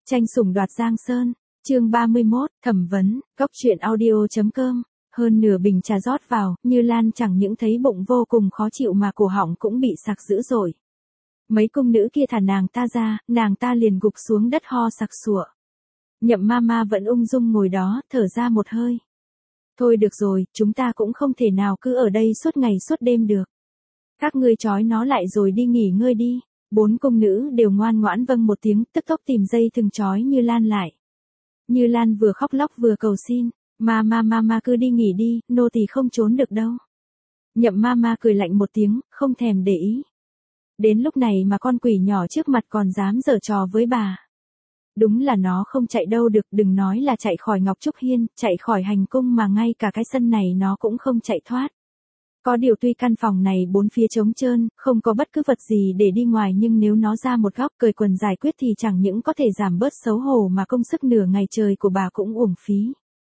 Tranh sủng đoạt Giang Sơn, chương 31, thẩm vấn, góc truyện audio.com. Hơn nửa bình trà rót vào, Như Lan chẳng những thấy bụng vô cùng khó chịu mà cổ họng cũng bị sặc dữ dội. Mấy cung nữ kia thả nàng ta ra, nàng ta liền gục xuống đất ho sặc sụa. Nhậm Mama vẫn ung dung ngồi đó, thở ra một hơi. Thôi được rồi, chúng ta cũng không thể nào cứ ở đây suốt ngày suốt đêm được. Các ngươi trói nó lại rồi đi nghỉ ngơi đi. 4 cung nữ đều ngoan ngoãn vâng một tiếng, tức tốc tìm dây thừng trói Như Lan lại. Như Lan vừa khóc lóc vừa cầu xin, Mama cứ đi nghỉ đi, nô tỳ không trốn được đâu. Nhậm Mama cười lạnh một tiếng, không thèm để ý. Đến lúc này mà con quỷ nhỏ trước mặt còn dám giở trò với bà. Đúng là nó không chạy đâu được, đừng nói là chạy khỏi Ngọc Trúc Hiên, chạy khỏi hành cung mà ngay cả cái sân này nó cũng không chạy thoát. Có điều tuy căn phòng này 4 phía trống trơn, không có bất cứ vật gì để đi ngoài, nhưng nếu nó ra một góc cởi quần giải quyết thì chẳng những có thể giảm bớt xấu hổ mà công sức nửa ngày trời của bà cũng uổng phí.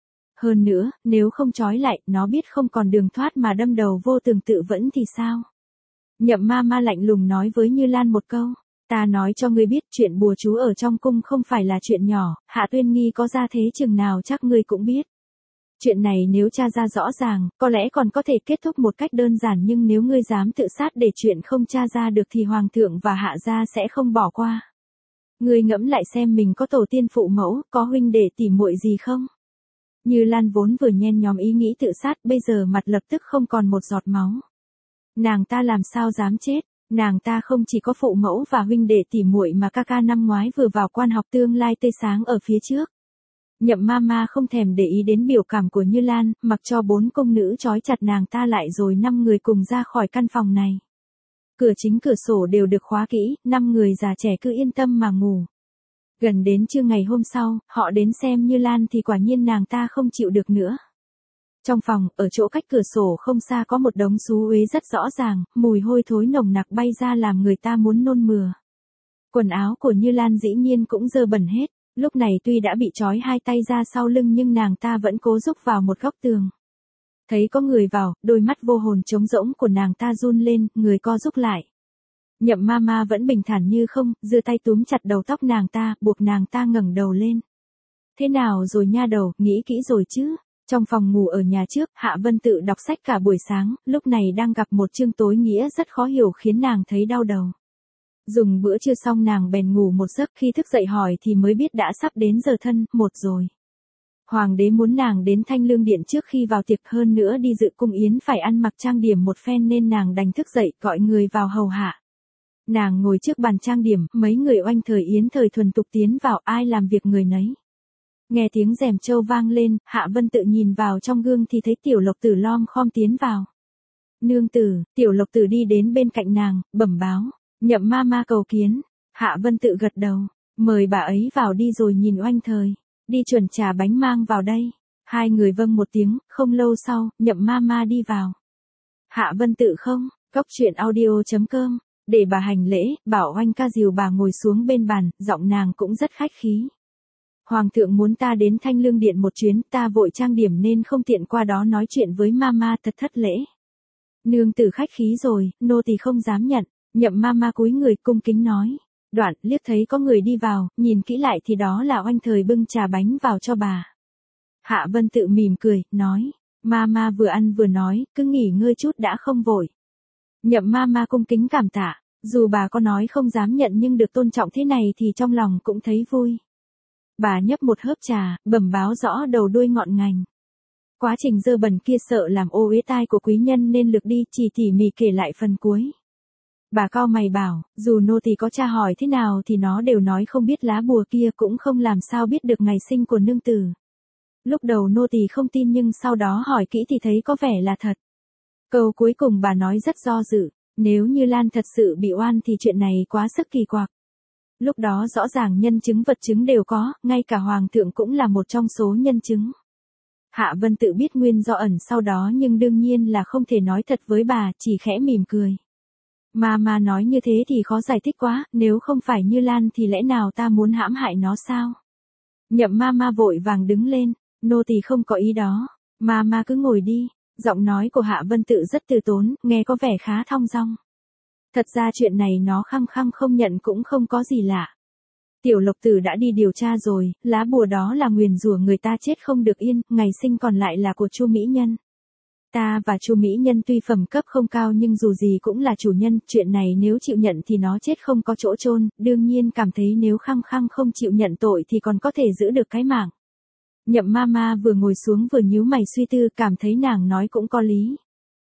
Hơn nữa, nếu không trói lại, nó biết không còn đường thoát mà đâm đầu vô tường tự vẫn thì sao? Nhậm Mama lạnh lùng nói với Như Lan một câu. Ta nói cho ngươi biết, chuyện bùa chú ở trong cung không phải là chuyện nhỏ, Hạ Tuyên Nghi có ra thế chừng nào chắc ngươi cũng biết. Chuyện này nếu tra ra rõ ràng, có lẽ còn có thể kết thúc một cách đơn giản, nhưng nếu ngươi dám tự sát để chuyện không tra ra được thì Hoàng thượng và Hạ gia sẽ không bỏ qua. Ngươi ngẫm lại xem mình có tổ tiên phụ mẫu, có huynh đệ tỉ muội gì không? Như Lan vốn vừa nhen nhóm ý nghĩ tự sát, bây giờ mặt lập tức không còn một giọt máu. Nàng ta làm sao dám chết? Nàng ta không chỉ có phụ mẫu và huynh đệ tỉ muội mà ca năm ngoái vừa vào quan học tương lai tươi sáng ở phía trước. Nhậm Mama không thèm để ý đến biểu cảm của Như Lan, mặc cho 4 cung nữ trói chặt nàng ta lại rồi 5 người cùng ra khỏi căn phòng này. Cửa chính cửa sổ đều được khóa kỹ, 5 người già trẻ cứ yên tâm mà ngủ. Gần đến trưa ngày hôm sau, họ đến xem Như Lan thì quả nhiên nàng ta không chịu được nữa. Trong phòng, ở chỗ cách cửa sổ không xa có một đống xú uế rất rõ ràng, mùi hôi thối nồng nặc bay ra làm người ta muốn nôn mửa. Quần áo của Như Lan dĩ nhiên cũng dơ bẩn hết. Lúc này tuy đã bị trói 2 tay ra sau lưng nhưng nàng ta vẫn cố rúc vào một góc tường. Thấy có người vào, đôi mắt vô hồn trống rỗng của nàng ta run lên, người co rúc lại. Nhậm Mama vẫn bình thản như không, giơ tay túm chặt đầu tóc nàng ta, buộc nàng ta ngẩng đầu lên. Thế nào rồi nha đầu, nghĩ kỹ rồi chứ? Trong phòng ngủ ở nhà trước, Hạ Vân Tự đọc sách cả buổi sáng, lúc này đang gặp một chương tối nghĩa rất khó hiểu khiến nàng thấy đau đầu. Dùng bữa trưa xong nàng bèn ngủ một giấc, khi thức dậy hỏi thì mới biết đã sắp đến giờ thân, 1 rồi. Hoàng đế muốn nàng đến Thanh Lương Điện trước khi vào tiệc, hơn nữa đi dự cung yến phải ăn mặc trang điểm một phen nên nàng đành thức dậy gọi người vào hầu hạ. Nàng ngồi trước bàn trang điểm, mấy người oanh thời yến thời thuần tục tiến vào, ai làm việc người nấy. Nghe tiếng rèm trâu vang lên, Hạ Vân Tự nhìn vào trong gương thì thấy Tiểu Lộc Tử lom khom tiến vào. Nương tử, Tiểu Lộc Tử đi đến bên cạnh nàng, bẩm báo. Nhậm Mama cầu kiến. Hạ Vân Tự gật đầu, mời bà ấy vào đi rồi nhìn oanh thời. Đi chuẩn trà bánh mang vào đây. 2 người vâng một tiếng, không lâu sau, Nhậm Mama đi vào. Hạ Vân Tự không, góc truyện audio.com, để bà hành lễ, bảo oanh ca dìu bà ngồi xuống bên bàn, giọng nàng cũng rất khách khí. Hoàng thượng muốn ta đến Thanh Lương Điện một chuyến, ta vội trang điểm nên không tiện qua đó nói chuyện với Mama, thật thất lễ. Nương tử khách khí rồi, nô tỳ không dám nhận. Nhậm Mama cúi người cung kính nói. Đoạn liếc thấy có người đi vào, nhìn kỹ lại thì đó là oanh thời bưng trà bánh vào cho bà. Hạ Vân Tự mỉm cười, nói. Mama vừa ăn vừa nói, cứ nghỉ ngơi chút đã không vội. Nhậm Mama cung kính cảm tạ, dù bà có nói không dám nhận nhưng được tôn trọng thế này thì trong lòng cũng thấy vui. Bà nhấp một hớp trà, bẩm báo rõ đầu đuôi ngọn ngành. Quá trình dơ bẩn kia sợ làm ô uế tai của quý nhân nên lược đi, chỉ tỉ mỉ kể lại phần cuối. Bà cau mày bảo, dù nô tỳ có tra hỏi thế nào thì nó đều nói không biết, lá bùa kia cũng không làm sao biết được ngày sinh của nương tử. Lúc đầu nô tỳ không tin nhưng sau đó hỏi kỹ thì thấy có vẻ là thật. Câu cuối cùng bà nói rất do dự, nếu như Lan thật sự bị oan thì chuyện này quá sức kỳ quặc. Lúc đó rõ ràng nhân chứng vật chứng đều có, ngay cả Hoàng thượng cũng là một trong số nhân chứng. Hạ Vân Tự biết nguyên do ẩn sau đó nhưng đương nhiên là không thể nói thật với bà, chỉ khẽ mỉm cười. Mama nói như thế thì khó giải thích quá, nếu không phải Như Lan thì lẽ nào ta muốn hãm hại nó sao? Nhậm Mama vội vàng đứng lên, nô tỳ không có ý đó, Mama cứ ngồi đi. Giọng nói của Hạ Vân Tự rất từ tốn, nghe có vẻ khá thong dong. Thật ra chuyện này nó khăng khăng không nhận cũng không có gì lạ. Tiểu Lộc Tử đã đi điều tra rồi, lá bùa đó là nguyền rủa người ta chết không được yên, ngày sinh còn lại là của Chu Mỹ Nhân. Ta và Chu Mỹ Nhân tuy phẩm cấp không cao nhưng dù gì cũng là chủ nhân, chuyện này nếu chịu nhận thì nó chết không có chỗ chôn, đương nhiên cảm thấy nếu khăng khăng không chịu nhận tội thì còn có thể giữ được cái mạng. Nhậm Mama vừa ngồi xuống vừa nhíu mày suy tư, cảm thấy nàng nói cũng có lý.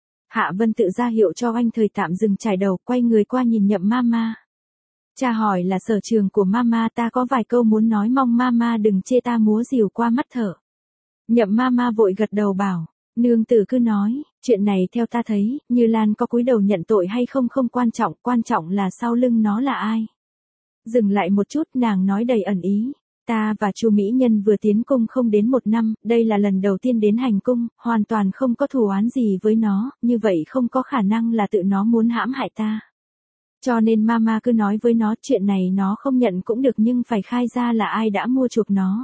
Hạ Vân Tự ra hiệu cho Oanh Thời tạm dừng chải đầu, quay người qua nhìn Nhậm Mama. Cha hỏi là sở trường của Mama, ta có vài câu muốn nói, mong Mama đừng chê ta múa rìu qua mắt thở. Nhậm Mama vội gật đầu bảo, nương tử cứ nói, chuyện này theo ta thấy, Như Lan có cúi đầu nhận tội hay không không quan trọng là sau lưng nó là ai. Dừng lại một chút, nàng nói đầy ẩn ý. Ta và Chu Mỹ Nhân vừa tiến cung không đến 1 năm, đây là lần đầu tiên đến hành cung, hoàn toàn không có thù oán gì với nó, như vậy không có khả năng là tự nó muốn hãm hại ta. Cho nên Mama cứ nói với nó, chuyện này nó không nhận cũng được nhưng phải khai ra là ai đã mua chuộc nó.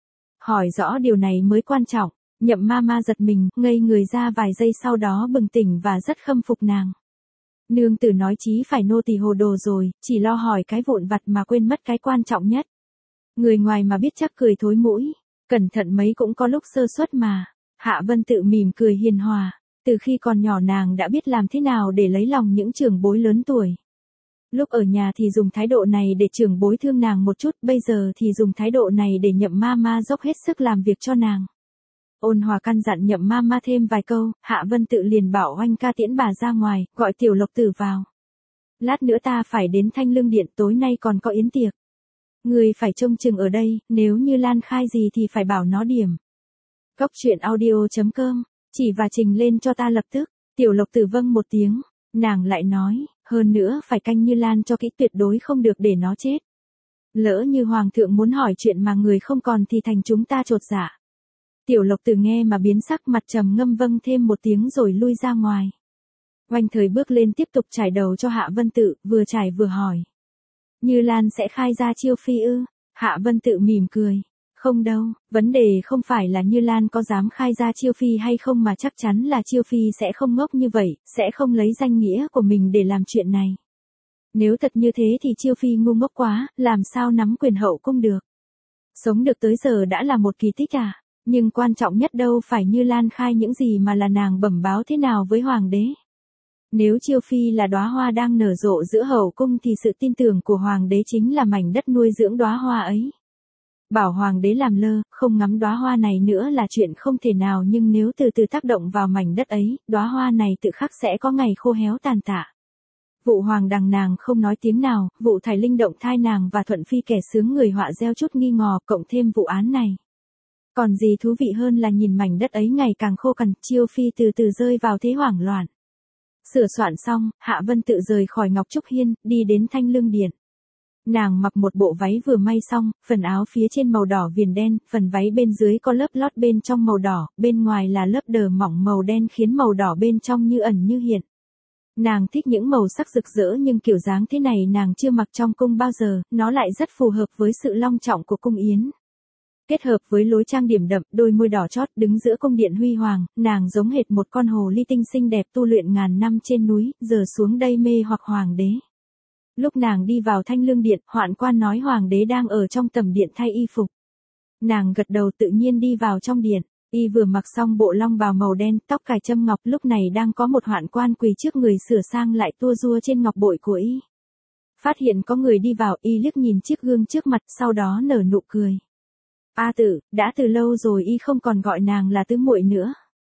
Hỏi rõ điều này mới quan trọng. Nhậm Mama giật mình, ngây người ra vài giây, sau đó bừng tỉnh và rất khâm phục nàng. Nương tử nói chí phải nô tỳ hồ đồ rồi, chỉ lo hỏi cái vụn vặt mà quên mất cái quan trọng nhất. Người ngoài mà biết chắc cười thối mũi, cẩn thận mấy cũng có lúc sơ suất mà. Hạ Vân Tự mỉm cười hiền hòa, từ khi còn nhỏ nàng đã biết làm thế nào để lấy lòng những trưởng bối lớn tuổi. Lúc ở nhà thì dùng thái độ này để trưởng bối thương nàng một chút, bây giờ thì dùng thái độ này để Nhậm Mama dốc hết sức làm việc cho nàng. Ôn hòa căn dặn Nhậm Mama thêm vài câu, Hạ Vân Tự liền bảo Oanh ca tiễn bà ra ngoài, gọi Tiểu Lộc Tử vào. Lát nữa ta phải đến Thanh Lương Điện, tối nay còn có yến tiệc. Người phải trông chừng ở đây, nếu như Lan khai gì thì phải bảo nó điểm. Cốc truyện audio.com, chỉ và trình lên cho ta lập tức. Tiểu Lộc Tử vâng một tiếng, nàng lại nói, hơn nữa phải canh Như Lan cho kỹ, tuyệt đối không được để nó chết. Lỡ như Hoàng thượng muốn hỏi chuyện mà người không còn thì thành chúng ta chột dạ. Tiểu Lộc Tử nghe mà biến sắc, mặt trầm ngâm vâng thêm một tiếng rồi lui ra ngoài. Oanh Thời bước lên tiếp tục trải đầu cho Hạ Vân Tự, vừa trải vừa hỏi. Như Lan sẽ khai ra chiêu phi ư? Hạ Vân Tự mỉm cười. Không đâu, vấn đề không phải là Như Lan có dám khai ra chiêu phi hay không mà chắc chắn là chiêu phi sẽ không ngốc như vậy, sẽ không lấy danh nghĩa của mình để làm chuyện này. Nếu thật như thế thì chiêu phi ngu ngốc quá, làm sao nắm quyền hậu cung được. Sống được tới giờ đã là một kỳ tích à, nhưng quan trọng nhất đâu phải Như Lan khai những gì mà là nàng bẩm báo thế nào với hoàng đế. Nếu chiêu phi là đóa hoa đang nở rộ giữa hậu cung thì sự tin tưởng của hoàng đế chính là mảnh đất nuôi dưỡng đóa hoa ấy. Bảo hoàng đế làm lơ, không ngắm đóa hoa này nữa là chuyện không thể nào, nhưng nếu từ từ tác động vào mảnh đất ấy, đóa hoa này tự khắc sẽ có ngày khô héo tàn tạ. Vụ hoàng đằng nàng không nói tiếng nào, vụ Thải Linh động thai nàng và Thuận Phi kẻ sướng người họa gieo chút nghi ngờ, cộng thêm vụ án này. Còn gì thú vị hơn là nhìn mảnh đất ấy ngày càng khô cằn, chiêu phi từ từ rơi vào thế hoảng loạn. Sửa soạn xong, Hạ Vân Tự rời khỏi Ngọc Trúc Hiên, đi đến Thanh Lương Điện. Nàng mặc một bộ váy vừa may xong, phần áo phía trên màu đỏ viền đen, phần váy bên dưới có lớp lót bên trong màu đỏ, bên ngoài là lớp đờ mỏng màu đen khiến màu đỏ bên trong như ẩn như hiện. Nàng thích những màu sắc rực rỡ nhưng kiểu dáng thế này nàng chưa mặc trong cung bao giờ, nó lại rất phù hợp với sự long trọng của cung yến. Kết hợp với lối trang điểm đậm, đôi môi đỏ chót, đứng giữa cung điện huy hoàng, nàng giống hệt một con hồ ly tinh xinh đẹp tu luyện ngàn năm trên núi, giờ xuống đây mê hoặc hoàng đế. Lúc nàng đi vào Thanh Lương Điện, hoạn quan nói hoàng đế đang ở trong tầm điện thay y phục. Nàng gật đầu tự nhiên đi vào trong điện, y vừa mặc xong bộ long bào màu đen, tóc cài châm ngọc, lúc này đang có một hoạn quan quỳ trước người sửa sang lại tua rua trên ngọc bội của y. Phát hiện có người đi vào, y liếc nhìn chiếc gương trước mặt, sau đó nở nụ cười. A Tử, đã từ lâu rồi y không còn gọi nàng là tứ muội nữa.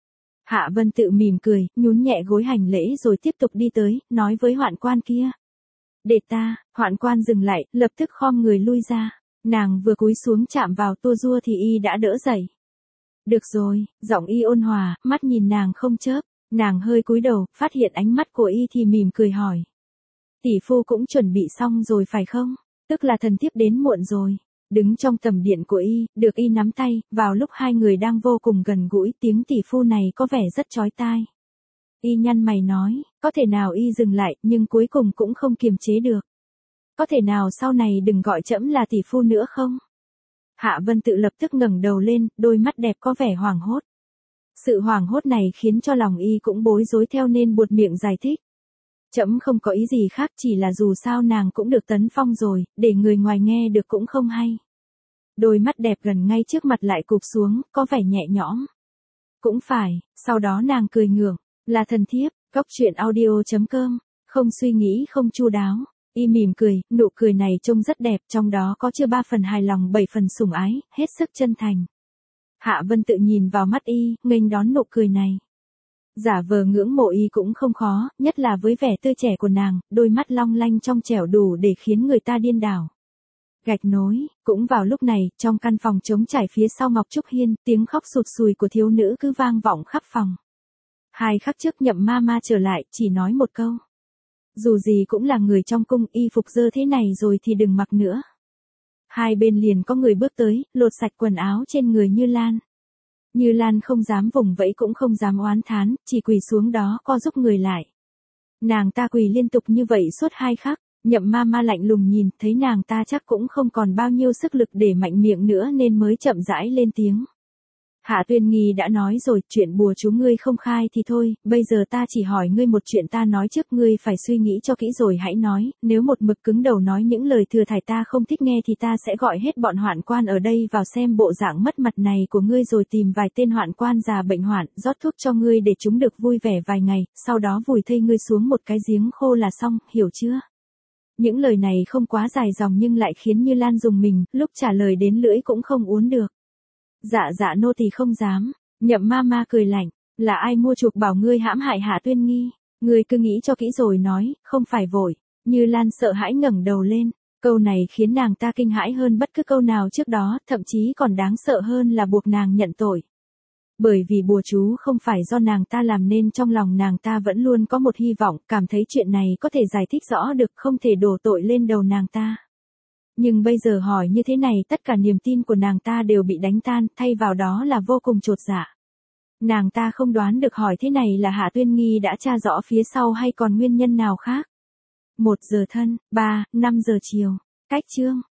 Hạ Vân Tự mỉm cười, nhún nhẹ gối hành lễ rồi tiếp tục đi tới, nói với hoạn quan kia. Để ta, hoạn quan dừng lại, lập tức khom người lui ra. Nàng vừa cúi xuống chạm vào tua rua thì y đã đỡ dậy. Được rồi, giọng y ôn hòa, mắt nhìn nàng không chớp. Nàng hơi cúi đầu, phát hiện ánh mắt của y thì mỉm cười hỏi. Tỷ phu cũng chuẩn bị xong rồi phải không? Tức là thần thiếp đến muộn rồi. Đứng trong tầm điện của y, được y nắm tay, vào lúc hai người đang vô cùng gần gũi, tiếng tỷ phu này có vẻ rất chói tai. Y nhăn mày nói, có thể nào y dừng lại, nhưng cuối cùng cũng không kiềm chế được. Có thể nào sau này đừng gọi trẫm là tỷ phu nữa không? Hạ Vân Tự lập tức ngẩng đầu lên, đôi mắt đẹp có vẻ hoảng hốt. Sự hoảng hốt này khiến cho lòng y cũng bối rối theo nên buột miệng giải thích. Trẫm không có ý gì khác, chỉ là dù sao nàng cũng được tấn phong rồi, để người ngoài nghe được cũng không hay. Đôi mắt đẹp gần ngay trước mặt lại cụp xuống, có vẻ nhẹ nhõm. Cũng phải, sau đó nàng cười ngượng, là thần thiếp, góc truyện audio.com, không suy nghĩ không chu đáo. Y mỉm cười, nụ cười này trông rất đẹp, trong đó có chưa 3 phần hài lòng 7 phần sủng ái, hết sức chân thành. Hạ Vân tự nhìn vào mắt y, nghênh đón nụ cười này. Giả vờ ngưỡng mộ y cũng không khó, nhất là với vẻ tươi trẻ của nàng, đôi mắt long lanh trong trẻo đủ để khiến người ta điên đảo. Gạch nối, cũng vào lúc này, trong căn phòng trống trải phía sau Ngọc Trúc Hiên, tiếng khóc sụt sùi của thiếu nữ cứ vang vọng khắp phòng. 2 khắc trước Nhậm ma ma trở lại, chỉ nói một câu. Dù gì cũng là người trong cung, y phục dơ thế này rồi thì đừng mặc nữa. Hai bên liền có người bước tới, lột sạch quần áo trên người Như Lan. Như Lan không dám vùng vẫy cũng không dám oán thán, chỉ quỳ xuống đó co giúp người lại. Nàng ta quỳ liên tục như vậy suốt 2 khắc, Nhậm ma ma lạnh lùng nhìn, thấy nàng ta chắc cũng không còn bao nhiêu sức lực để mạnh miệng nữa nên mới chậm rãi lên tiếng. Hạ Tuyên Nghi đã nói rồi, chuyện bùa chú ngươi không khai thì thôi, bây giờ ta chỉ hỏi ngươi một chuyện, ta nói trước ngươi phải suy nghĩ cho kỹ rồi hãy nói, nếu một mực cứng đầu nói những lời thừa thải ta không thích nghe thì ta sẽ gọi hết bọn hoạn quan ở đây vào xem bộ dạng mất mặt này của ngươi rồi tìm vài tên hoạn quan già bệnh hoạn, rót thuốc cho ngươi để chúng được vui vẻ vài ngày, sau đó vùi thây ngươi xuống một cái giếng khô là xong, hiểu chưa? Những lời này không quá dài dòng nhưng lại khiến Như Lan rùng mình, lúc trả lời đến lưỡi cũng không uốn được. Dạ nô tỳ không dám. Nhậm ma ma cười lạnh, là ai mua chuộc bảo ngươi hãm hại Hạ Tuyên Nghi, ngươi cứ nghĩ cho kỹ rồi nói, không phải vội. Như Lan sợ hãi ngẩng đầu lên, câu này khiến nàng ta kinh hãi hơn bất cứ câu nào trước đó, thậm chí còn đáng sợ hơn là buộc nàng nhận tội. Bởi vì bùa chú không phải do nàng ta làm nên trong lòng nàng ta vẫn luôn có một hy vọng, cảm thấy chuyện này có thể giải thích rõ được, không thể đổ tội lên đầu nàng ta. Nhưng bây giờ hỏi như thế này tất cả niềm tin của nàng ta đều bị đánh tan, thay vào đó là vô cùng chột dạ. Nàng ta không đoán được hỏi thế này là Hạ Tuyên Nghi đã tra rõ phía sau hay còn nguyên nhân nào khác. 1 giờ thân, 5 giờ chiều, cách chương.